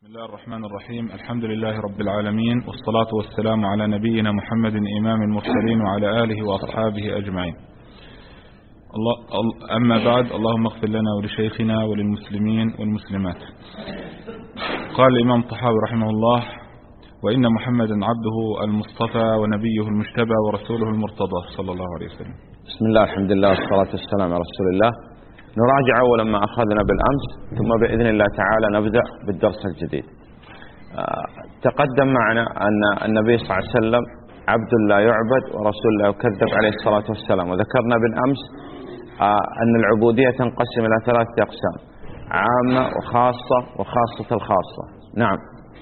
بسم الله الرحمن الرحيم. الحمد لله رب العالمين، والصلاة والسلام على نبينا محمد إمام المرسلين وعلى آله وأصحابه أجمعين. أما بعد، اللهم اغفر لنا ولشيخنا وللمسلمين والمسلمات. قال الإمام الطحاوي رحمه الله: وإن محمدا عبده المصطفى ونبيه المجتبى ورسوله المرتضى صلى الله عليه وسلم. بسم الله، الحمد لله، والصلاة والسلام على رسول الله. نراجع أولا ما أخذنا بالأمس، ثم بإذن الله تعالى نبدأ بالدرس الجديد. تقدم معنا أن النبي صلى الله عليه وسلم عبد لا يعبد ورسول لا يكذب عليه الصلاة والسلام. وذكرنا بالأمس أن العبودية تنقسم إلى ثلاثة أقسام: عامة وخاصة وخاصة الخاصة. نعم.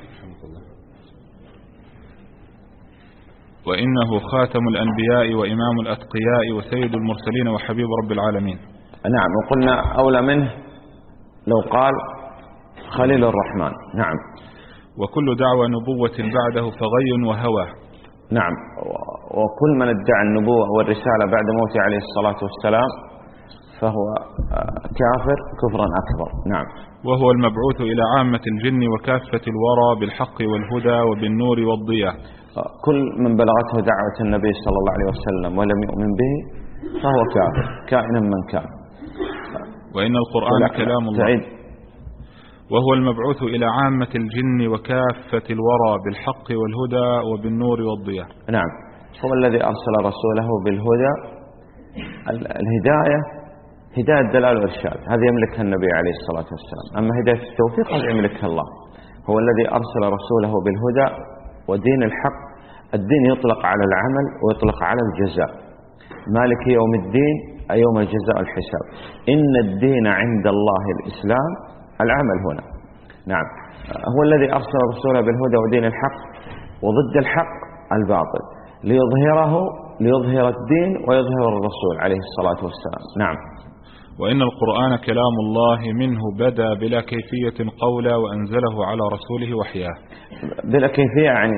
وإنه خاتم الأنبياء وإمام الأتقياء وسيد المرسلين وحبيب رب العالمين. نعم. وقلنا أولى منه لو قال خليل الرحمن. نعم. وكل دعوى نبوة بعده فغي وهوى. نعم. وكل من ادعى النبوة والرسالة بعد موته عليه الصلاة والسلام فهو كافر كفرا أكبر. نعم. وهو المبعوث إلى عامة الجن وكافة الورى بالحق والهدى وبالنور والضياء. كل من بلغته دعوة النبي صلى الله عليه وسلم ولم يؤمن به فهو كافر كائنا من كان. وإن القرآن كلام الله. وهو المبعوث إلى عامة الجن وكافة الورى بالحق والهدى وبالنور والضياء. نعم. هو الذي أرسل رسوله بالهدى. الهداية هداية الدلال والإرشاد، هذه يملكها النبي عليه الصلاة والسلام. أما هداية التوفيق هذه يملكها الله. هو الذي أرسل رسوله بالهدى ودين الحق. الدين يطلق على العمل ويطلق على الجزاء. مالك يوم الدين أي يوم الجزاء والحساب. إن الدين عند الله الإسلام، العمل هنا. نعم. هو الذي أرسل رسوله بالهدى ودين الحق، وضد الحق الباطل، ليظهر الدين ويظهر الرسول عليه الصلاة والسلام. نعم. وإن القرآن كلام الله منه بدأ بلا كيفية قولا وأنزله على رسوله وحياه. بلا كيفية يعني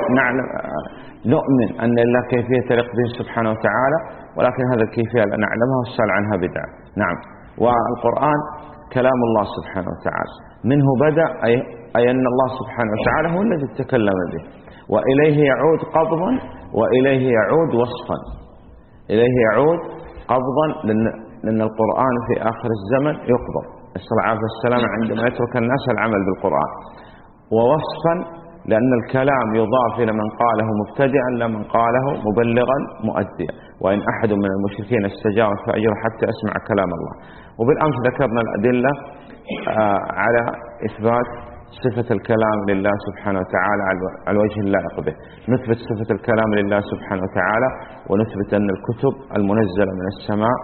نؤمن أن لا كيفية لقدره سبحانه وتعالى، ولكن هذا الكيفية لا نعلمها والسؤال عنها بدعة. نعم. والقرآن كلام الله سبحانه وتعالى، منه بدأ أي أن الله سبحانه وتعالى هو الذي تكلم به، وإليه يعود قبضا وإليه يعود وصفا. إليه يعود قبضا لأن القرآن في آخر الزمن يقبض، نسأل الله العافية والسلام، عندما يترك الناس العمل بالقرآن. ووصفا لأن الكلام يضاف إلى من قاله مبتدئا لمن قاله مبلغا مؤديا. وإن أحد من المشركين استجارك فأجره حتى يسمع كلام الله. وبالأمس ذكرنا الأدلة على إثبات صفة الكلام لله سبحانه وتعالى على الوجه اللائق به. نثبت صفة الكلام لله سبحانه وتعالى، ونثبت أن الكتب المنزلة من السماء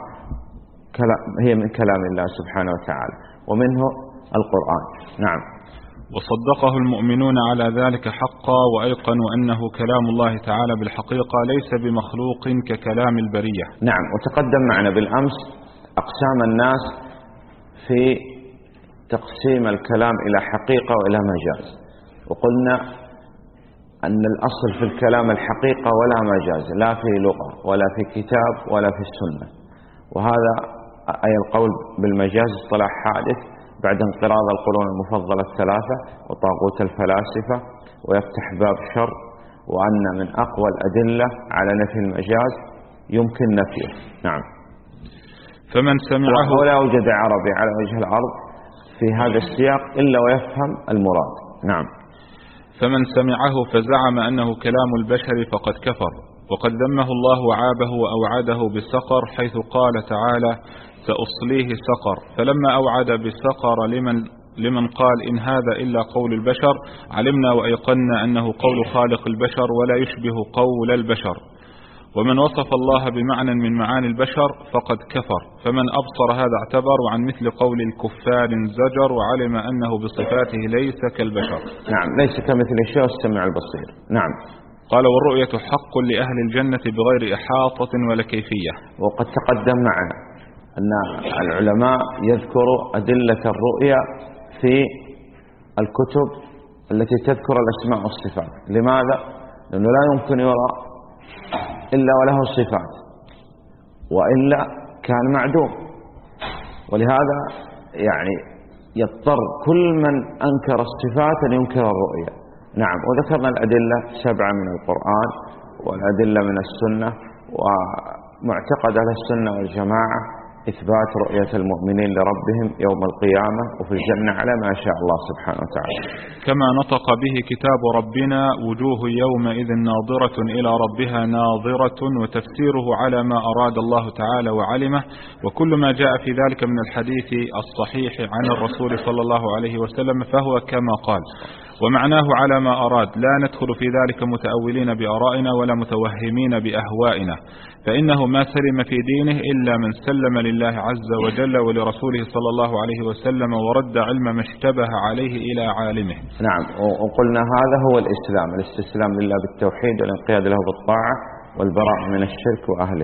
هي من كلام الله سبحانه وتعالى، ومنه القرآن. نعم. وصدقه المؤمنون على ذلك حقا، وأيقنوا أنه كلام الله تعالى بالحقيقة ليس بمخلوق ككلام البرية. نعم. وتقدم معنا بالأمس أقسام الناس في تقسيم الكلام إلى حقيقة وإلى مجاز. وقلنا أن الأصل في الكلام الحقيقة ولا مجاز، لا في لغة ولا في كتاب ولا في السنة. وهذا أي القول بالمجاز اصطلاح حادث بعد انقراض القرون المفضلة الثلاثة وطاغوت الفلاسفة، ويفتح باب شر. وأن من أقوى الأدلة على نفي المجاز يمكن نفيه. نعم. فمن سمعه، ولا يوجد عربي على وجه الأرض في هذا السياق إلا ويفهم المراد. نعم. فمن سمعه فزعم أنه كلام البشر فقد كفر، وقد ذمه الله وعابه وأوعده بالسقر، حيث قال تعالى: سأصليه سقر. فلما أوعد بالسقر لمن قال إن هذا إلا قول البشر، علمنا وأيقنا أنه قول خالق البشر ولا يشبه قول البشر. ومن وصف الله بمعنى من معاني البشر فقد كفر، فمن أبصر هذا اعتبر، وعن مثل قول الكفار زجر، وعلم أنه بصفاته ليس كالبشر. نعم. ليس كمثل الشيء السميع البصير. نعم. قال: والرؤية حق لأهل الجنة بغير إحاطة ولا كيفية. وقد تقدم معنا أن العلماء يذكروا أدلة الرؤية في الكتب التي تذكر الأسماء والصفات. لماذا؟ لأنه لا يمكن يرى إلا وله صفات، وإلا كان معدوم. ولهذا يعني يضطر كل من أنكر الصفات أن ينكر الرؤية. نعم. وذكرنا الأدلة 7 من القرآن والأدلة من السنة، ومعتقد أهل السنة والجماعة إثبات رؤية المؤمنين لربهم يوم القيامة وفي الجنة على ما شاء الله سبحانه وتعالى. كما نطق به كتاب ربنا وجوه يومئذ ناظرة إلى ربها ناظرة، وتفسيره على ما أراد الله تعالى وعلمه، وكل ما جاء في ذلك من الحديث الصحيح عن الرسول صلى الله عليه وسلم فهو كما قال، ومعناه على ما أراد. لا ندخل في ذلك متأولين بآرائنا ولا متوهمين بأهوائنا، فإنه ما سلم في دينه إلا من سلم لله عز وجل ولرسوله صلى الله عليه وسلم ورد علم ما اشتبه عليه إلى عالمه. نعم. وقلنا هذا هو الإسلام، الاستسلام لله بالتوحيد والانقياد له بالطاعة والبراء من الشرك وأهله.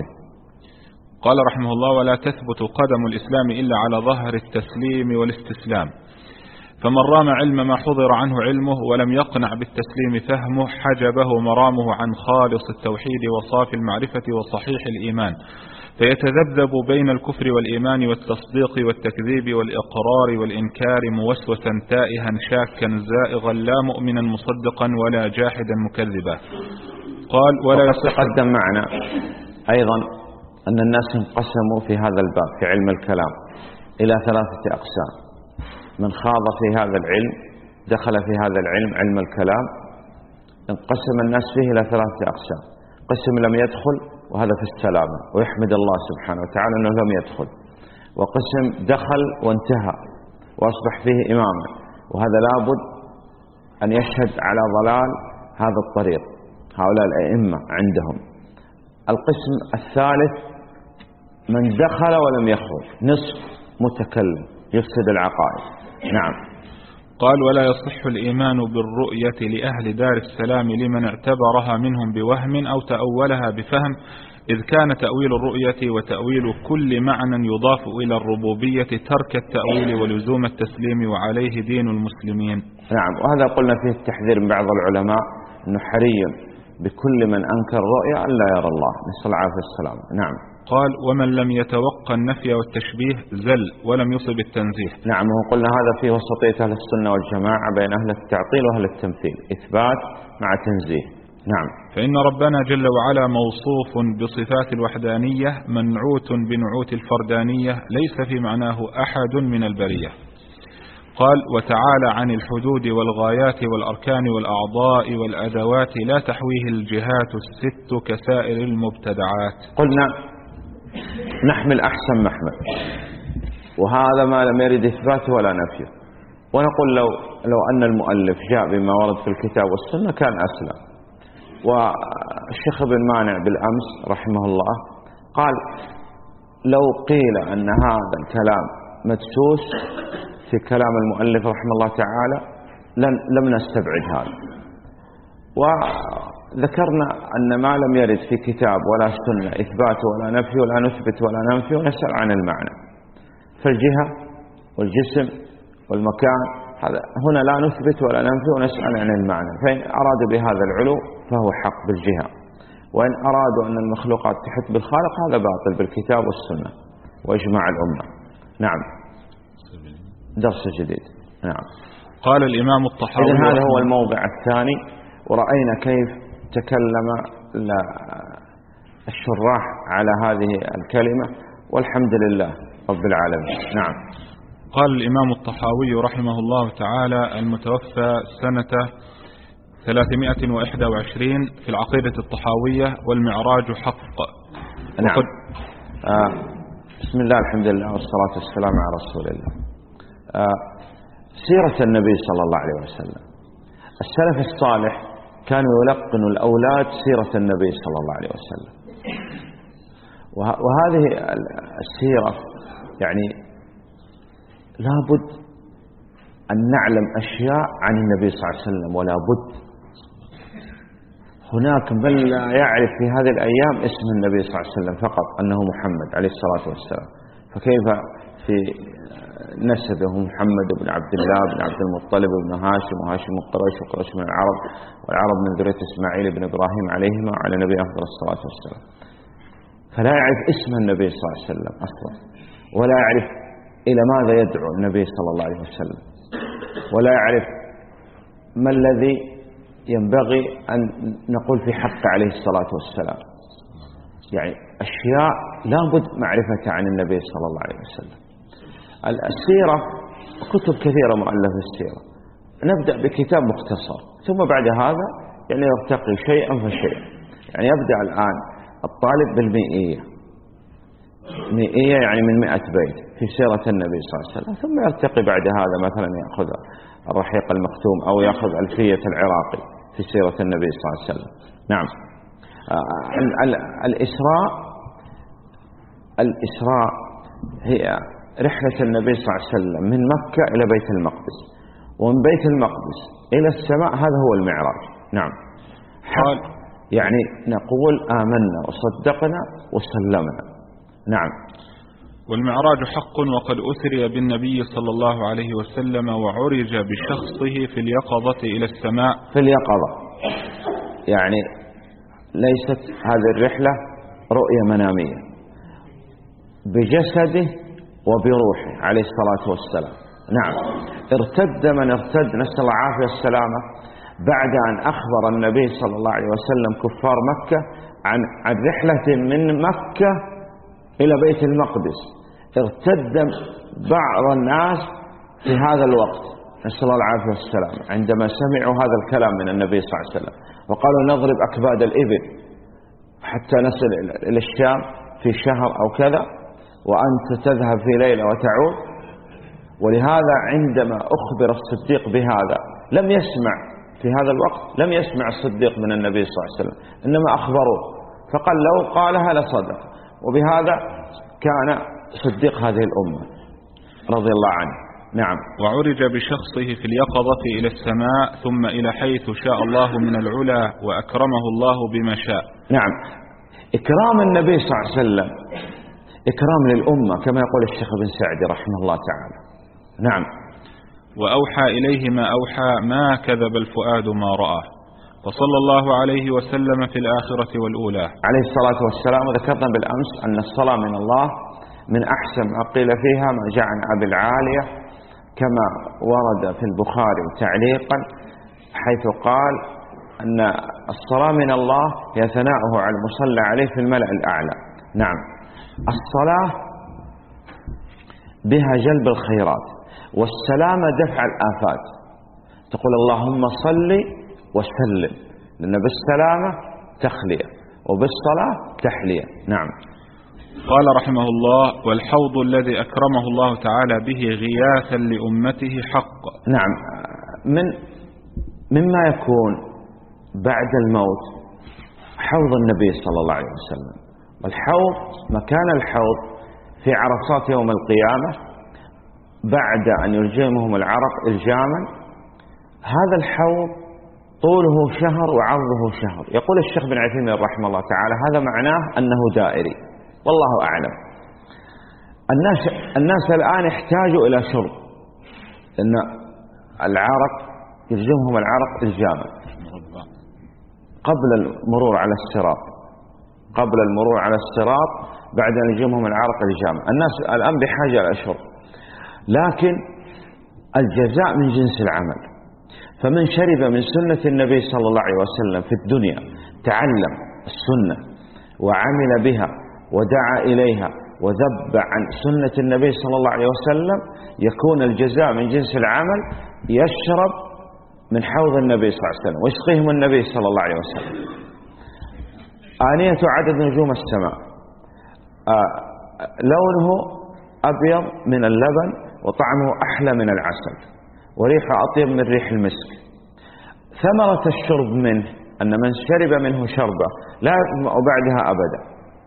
قال رحمه الله: ولا تثبت قدم الإسلام إلا على ظهر التسليم والاستسلام، فمن رام علم ما حضر عنه علمه ولم يقنع بالتسليم فهمه حجبه مرامه عن خالص التوحيد وصافي المعرفة وصحيح الإيمان، فيتذبذب بين الكفر والإيمان والتصديق والتكذيب والإقرار والإنكار موسوسا تائها شاكا زائغا لا مؤمنا مصدقا ولا جاحدا مكذبا. قال: ولا يتقدم معنا أيضا أن الناس انقسموا في هذا الباب في علم الكلام إلى 3 أقسام. من خاض في هذا العلم دخل في هذا العلم علم الكلام انقسم الناس فيه إلى 3 أقسام. قسم لم يدخل وهذا في السلامة ويحمد الله سبحانه وتعالى أنه لم يدخل، وقسم دخل وانتهى وأصبح فيه إماما، وهذا لابد أن يشهد على ضلال هذا الطريق هؤلاء الأئمة عندهم. القسم الثالث من دخل ولم يخرج، نصف متكلم يفسد العقائد. نعم. قال: ولا يصح الإيمان بالرؤية لأهل دار السلام لمن اعتبرها منهم بوهم أو تأولها بفهم، إذ كان تأويل الرؤية وتأويل كل معنى يضاف إلى الربوبية ترك التأويل ولزوم التسليم وعليه دين المسلمين. نعم. وهذا قلنا فيه التحذير من بعض العلماء أنه حري بكل من أنكر الرؤية أن لا يرى الله، نسأل العافية والسلام. نعم. قال: ومن لم يتوقع النفي والتشبيه زل ولم يصب التنزيه. نعم. وقلنا هذا في وسطية أهل السنة والجماعة بين أهل التعطيل وأهل التمثيل، إثبات مع تنزيه. نعم. فإن ربنا جل وعلا موصوف بصفات الوحدانية منعوت بنعوت الفردانية ليس في معناه أحد من البرية. قال: وتعالى عن الحدود والغايات والأركان والأعضاء والأدوات لا تحويه الجهات الست كسائر المبتدعات. قلنا نحمل أحسن محمل، وهذا ما لم يرد إثباته ولا نفيه، ونقول لو أن المؤلف جاء بما ورد في الكتاب والسنة كان أسلم. والشيخ ابن مانع بالأمس رحمه الله قال: لو قيل أن هذا الكلام مدسوس في كلام المؤلف رحمه الله تعالى لم نستبعد هذا. وذكرنا أن ما لم يرد في كتاب ولا سنة إثبات ولا نفي ولا نثبت ولا ننفي ونسأل عن المعنى، فالجهة والجسم والمكان هنا لا نثبت ولا ننفي ونسأل عن المعنى، فإن أرادوا بهذا العلو فهو حق بالجهة، وإن أرادوا أن المخلوقات تحت بالخالق هذا باطل بالكتاب والسنة وإجماع الأمة. نعم. درس جديد. نعم. قال الإمام الطحاوي: إذن هذا هو الموضع الثاني، ورأينا كيف تكلم الشراح على هذه الكلمة، والحمد لله رب العالمين. نعم. قال الإمام الطحاوي رحمه الله تعالى المتوفى سنة 321 في العقيدة الطحاوية: والمعراج حق. نعم. بسم الله الحمد لله والصلاة والسلام على رسول الله. سيرة النبي صلى الله عليه وسلم، السلف الصالح كانوا يلقنوا الأولاد سيرة النبي صلى الله عليه وسلم، وهذه السيرة يعني لابد أن نعلم أشياء عن النبي صلى الله عليه وسلم، ولا بد. هناك من لا يعرف في هذه الأيام اسم النبي صلى الله عليه وسلم فقط أنه محمد عليه الصلاة والسلام، فكيف في نسبه محمد بن عبد الله بن عبد المطلب بن هاشم، وهاشم من قريش، وقريش من العرب، والعرب من ذرية إسماعيل بن إبراهيم عليهما وعلى نبي أفضل الصلاة والسلام. فلا يعرف اسم النبي صلى الله عليه وسلم أصلا، ولا يعرف إلى ماذا يدعو النبي صلى الله عليه وسلم، ولا يعرف ما الذي ينبغي أن نقول في حق عليه الصلاة والسلام. يعني أشياء لابد معرفتها عن النبي صلى الله عليه وسلم. السيرة كتب كثيرة مؤلفة السيرة، نبدأ بكتاب مختصر، ثم بعد هذا يعني يرتقي شيئا فشيئا. يعني يبدأ الآن الطالب بالمئية، مئية يعني من 100 بيت في سيرة النبي صلى الله عليه وسلم، ثم يرتقي بعد هذا مثلا يأخذ الرحيق المختوم أو يأخذ ألفية العراقي في سيرة النبي صلى الله عليه وسلم. نعم. الإسراء هي رحلة النبي صلى الله عليه وسلم من مكة إلى بيت المقدس، ومن بيت المقدس إلى السماء، هذا هو المعراج. نعم. يعني نقول آمنا وصدقنا وسلمنا. نعم. والمعراج حق، وقد أسري بالنبي صلى الله عليه وسلم وعرج بشخصه في اليقظة إلى السماء. في اليقظة يعني ليست هذه الرحلة رؤية منامية، بجسده وبروحه عليه الصلاة والسلام. نعم. ارتد من ارتد، نسأل الله العافية والسلامة، بعد أن أخبر النبي صلى الله عليه وسلم كفار مكة عن رحلة من مكة إلى بيت المقدس. ارتد بعض الناس في هذا الوقت، نسأل الله العافية والسلام، عندما سمعوا هذا الكلام من النبي صلى الله عليه وسلم، وقالوا نضرب أكباد الإبل حتى نصل إلى الشام في شهر أو كذا، وأنت تذهب في ليلة وتعود. ولهذا عندما أخبر الصديق بهذا لم يسمع في هذا الوقت، لم يسمع الصديق من النبي صلى الله عليه وسلم، إنما أخبروه، فقال لو قالها لصدق. وبهذا كان صديق هذه الأمة رضي الله عنه. نعم. وعرج بشخصه في اليقظة إلى السماء، ثم إلى حيث شاء الله من العلا، وأكرمه الله بما شاء. نعم. إكرام النبي صلى الله عليه وسلم إكرام للأمة، كما يقول الشيخ بن سعدي رحمه الله تعالى. نعم. وأوحى إليه ما أوحى، ما كذب الفؤاد ما رأى، وصلى الله عليه وسلم في الآخرة والأولى عليه الصلاة والسلام. وذكرنا بالأمس أن الصلاة من الله من أحسن ما قيل فيها ما جاء عن أبي العالية، كما ورد في البخاري تعليقا، حيث قال أن الصلاة من الله هي ثناؤه على المصلى عليه في الملأ الأعلى. نعم. الصلاة بها جلب الخيرات، والسلامة دفع الآفات. تقول اللهم صل وسلم، لأن بالسلامة تخلية وبالصلاة تحلية. نعم. قال رحمه الله: والحوض الذي أكرمه الله تعالى به غياثا لأمته حق. نعم. مما يكون بعد الموت حوض النبي صلى الله عليه وسلم. والحوض مكان الحوض في عرصات يوم القيامة بعد أن يلجمهم العرق إلجاما. هذا الحوض طوله شهر وعرضه شهر. يقول الشيخ بن عثيمين رحمه الله تعالى هذا معناه أنه دائري، والله أعلم. الناس الآن يحتاجوا إلى شرب، لأن العرق يلجمهم العرق إلجاما قبل المرور على الصراط، بعد أن يلجمهم العرق إلجاما. الناس الآن بحاجة إلى شرب، لكن الجزاء من جنس العمل. فمن شرب من سنة النبي صلى الله عليه وسلم في الدنيا، تعلم السنة وعمل بها ودعا إليها وذب عن سنة النبي صلى الله عليه وسلم، يكون الجزاء من جنس العمل. يشرب من حوض النبي صلى الله عليه وسلم ويسقيهم النبي صلى الله عليه وسلم. آنية عدد نجوم السماء، لونه أبيض من اللبن، وطعمه أحلى من العسل، وريحه أطيب من ريح المسك. ثمرة الشرب منه أن من شرب منه شربة لا يظمأ بعدها أبدا.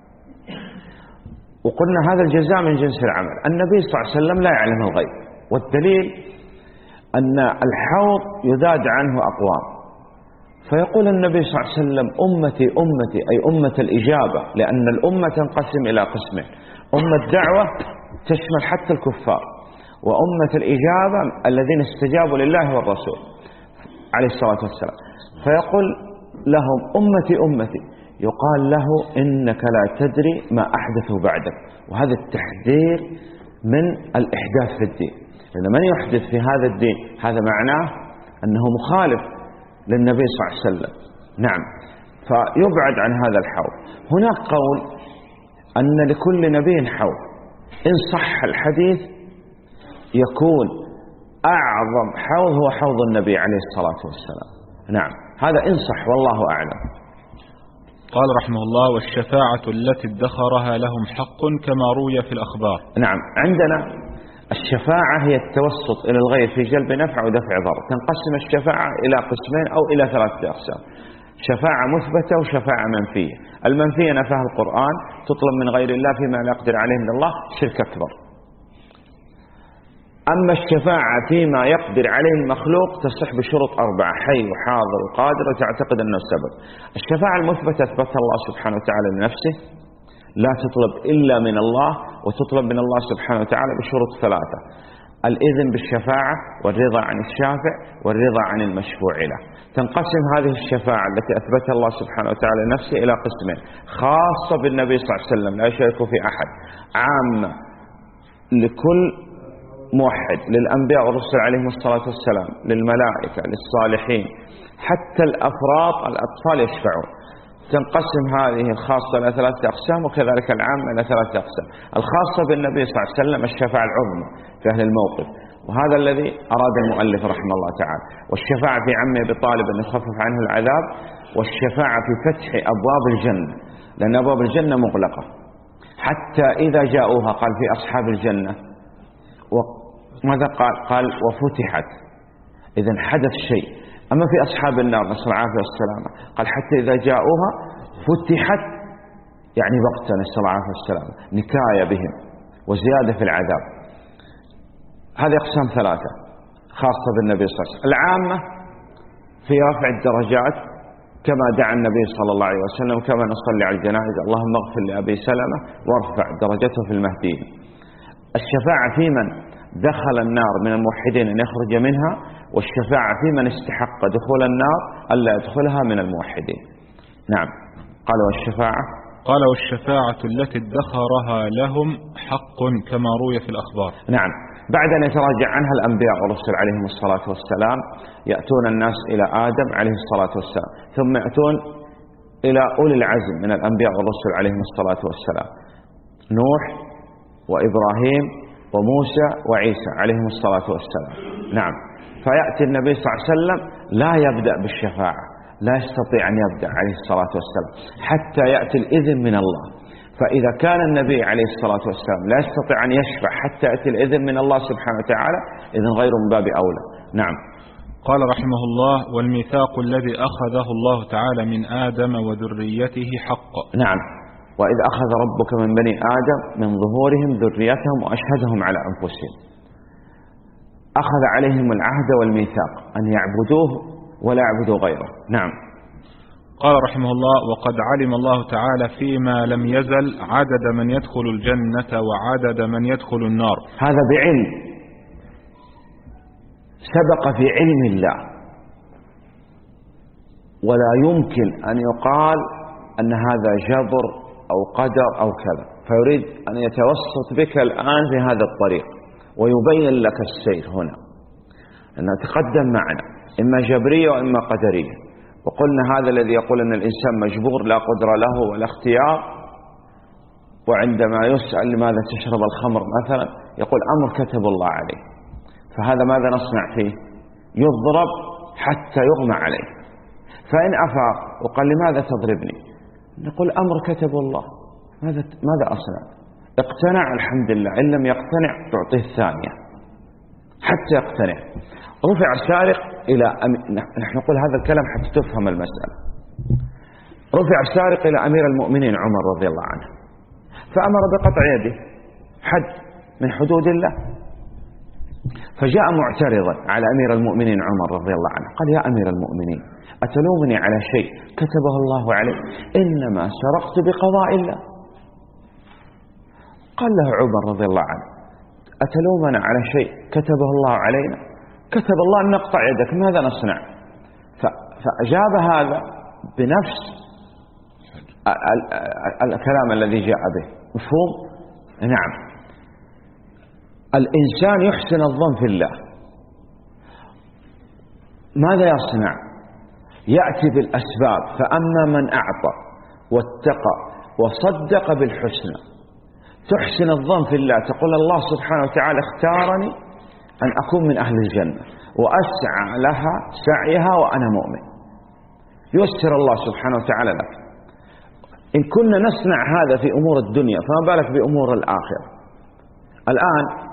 وقلنا هذا الجزاء من جنس العمل. النبي صلى الله عليه وسلم لا يعلم الغيب، والدليل أن الحوض يذاد عنه أقوام، فيقول النبي صلى الله عليه وسلم أمتي أمتي، أي أمة الإجابة، لأن الأمة تنقسم إلى قسمين: أمة دعوة تشمل حتى الكفار، وأمة الإجابة الذين استجابوا لله والرسول عليه الصلاة والسلام. فيقول لهم أمتي أمتي، يقال له إنك لا تدري ما أحدثوا بعدك. وهذا التحذير من الإحداث في الدين، لأن من يحدث في هذا الدين هذا معناه أنه مخالف للنبي صلى الله عليه وسلم. نعم، فيبعد عن هذا الحوض. هناك قول أن لكل نبي حوض، إن صح الحديث يكون أعظم حوض هو حوض النبي عليه الصلاة والسلام. نعم، هذا إن صح والله أعلم. قال رحمه الله: والشفاعة التي ادخرها لهم حق كما روي في الأخبار. نعم، عندنا الشفاعة هي التوسط إلى الغير في جلب نفع ودفع ضر. تنقسم الشفاعة إلى قسمين أو إلى 3 أقسام: شفاعة مثبتة وشفاعة منفية. المنفية نفاها القرآن، تطلب من غير الله فيما لا يقدر عليه من الله، شرك أكبر. أما الشفاعة فيما يقدر عليه المخلوق تصح بشروط 4: حي وحاضر وقادر وتعتقد أنه السبب. الشفاعة المثبتة أثبتها الله سبحانه وتعالى لنفسه، لا تطلب إلا من الله، وتطلب من الله سبحانه وتعالى بشروط 3: الإذن بالشفاعة، والرضا عن الشافع، والرضا عن المشفوع له. تنقسم هذه الشفاعة التي أثبتها الله سبحانه وتعالى لنفسه إلى قسمين: خاصة بالنبي صلى الله عليه وسلم لا يشارك في أحد، عامة لكل موحد، للأنبياء والرسل عليهم الصلاة والسلام، للملائكة، للصالحين، حتى الأفراط الأطفال يشفعون. تنقسم هذه الخاصة إلى 3 أقسام، وكذلك العامة إلى 3 أقسام. الخاصة بالنبي صلى الله عليه وسلم الشفاعة العظمى في أهل الموقف، وهذا الذي أراد المؤلف رحمه الله تعالى. والشفاعة في عم أبي طالب أن يخفف عنه العذاب، والشفاعة في فتح أبواب الجنة، لأن أبواب الجنة مغلقة حتى إذا جاءوها. قال في أصحاب الجنة، وماذا قال وفتحت، إذن حدث شيء. أما في أصحاب النار نسأل العافية والسلامة قال حتى إذا جاءوها فتحت، يعني وقتا نسأل العافية والسلامة، نكاية بهم وزيادة في العذاب. هذه أقسام 3 خاصة بالنبي صلى الله عليه وسلم. العامة في رفع الدرجات كما دعا النبي صلى الله عليه وسلم، كما نصلي على الجنائز: اللهم اغفر لأبي سلمة وارفع درجته في المهديين. الشفاعة في من دخل النار من الموحدين أن يخرج منها، والشفاعة في من استحق دخول النار ألا يدخلها من الموحدين. نعم. قال والشفاعة التي ادخرها لهم حق كما روي في الأخبار. نعم، بعد أن يتراجع عنها الأنبياء والرسل عليهم الصلاة والسلام، يأتون الناس إلى آدم عليه الصلاة والسلام، ثم يأتون إلى أولي العزم من الأنبياء والرسل عليهم الصلاة والسلام: نوح وإبراهيم وموسى وعيسى عليهم الصلاة والسلام. نعم، فيأتي النبي صلى الله عليه وسلم لا يبدأ بالشفاعة، لا يستطيع أن يبدأ عليه الصلاة والسلام حتى يأتي الإذن من الله. فإذا كان النبي عليه الصلاة والسلام لا يستطيع أن يشفع حتى يأتي الإذن من الله سبحانه وتعالى، إذن غير من باب أولى. نعم. قال رحمه الله: والميثاق الذي أخذه الله تعالى من آدم وذريته حق. نعم، وإذ أخذ ربك من بني آدم من ظهورهم ذريتهم وأشهدهم على أنفسهم. أخذ عليهم العهد والميثاق أن يعبدوه ولا يعبدوا غيره. نعم. قال رحمه الله: وقد علم الله تعالى فيما لم يزل عدد من يدخل الجنة وعدد من يدخل النار. هذا بعلم، سبق في علم الله، ولا يمكن أن يقال أن هذا جبر أو قدر أو كذا، فيريد أن يتوسط بك الآن في هذا الطريق ويبين لك السير هنا، أنه تقدم معنا إما جبرية وإما قدرية. وقلنا هذا الذي يقول أن الإنسان مجبور لا قدرة له ولا اختيار، وعندما يسأل لماذا تشرب الخمر مثلا يقول أمر كتب الله عليه، فهذا ماذا نصنع فيه؟ يضرب حتى يغمى عليه. فإن أفاق وقال لماذا تضربني؟ نقول أمر كتب الله، ماذا أصنع؟ اقتنع الحمد لله، إن لم يقتنع تعطيه الثانية حتى يقتنع. رفع السارق إلى نحن نقول هذا الكلام حتى تفهم المسألة. رفع السارق إلى أمير المؤمنين عمر رضي الله عنه، فأمر بقطع يده، حد من حدود الله. فجاء معترضا على أمير المؤمنين عمر رضي الله عنه، قال يا أمير المؤمنين أتلومني على شيء كتبه الله عليه؟ إنما سرقت بقضاء الله. قال له عمر رضي الله عنه أتلومنا على شيء كتبه الله علينا؟ كتب الله أن نقطع يدك، ماذا نصنع؟ فأجاب هذا بنفس الكلام الذي جاء به. مفهوم؟ نعم. الإنسان يحسن الظن في الله. ماذا يصنع؟ يأتي بالأسباب. فأما من أعطى واتقى وصدق بالحسنى، تحسن الظن في الله، تقول الله سبحانه وتعالى اختارني أن أكون من أهل الجنة وأسعى لها سعيها وأنا مؤمن. يسر الله سبحانه وتعالى لك. إن كنا نصنع هذا في أمور الدنيا فما بالك بأمور الآخرة. الآن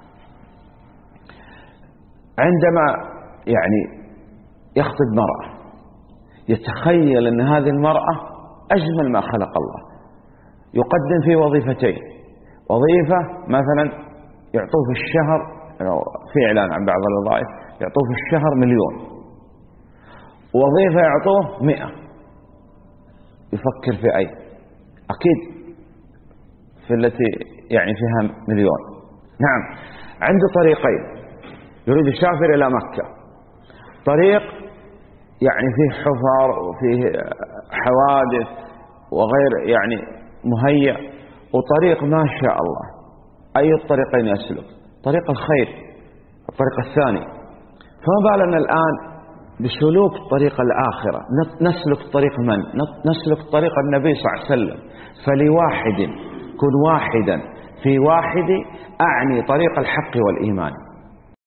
عندما يخطب مرأة يتخيل أن هذه المرأة أجمل ما خلق الله، يقدم في وظيفتين. وظيفة مثلا يعطوه في الشهر، في إعلان عن بعض الوظائف يعطوه في الشهر 1,000,000، وظيفة يعطوه 100. يفكر في أي؟ أكيد في التي فيها 1,000,000. نعم، عنده طريقين. يريد يسافر إلى مكة، طريق فيه حفر وفيه حوادث وغير مهيأ، وطريق ما شاء الله. أي الطريقين يسلك؟ طريق الخير، الطريق الثاني. فما بالنا الآن بسلوك طريق الآخرة؟ نسلك طريق من؟ نسلك طريق النبي صلى الله عليه وسلم. فلواحد كن واحدا في واحد، أعني طريق الحق والإيمان.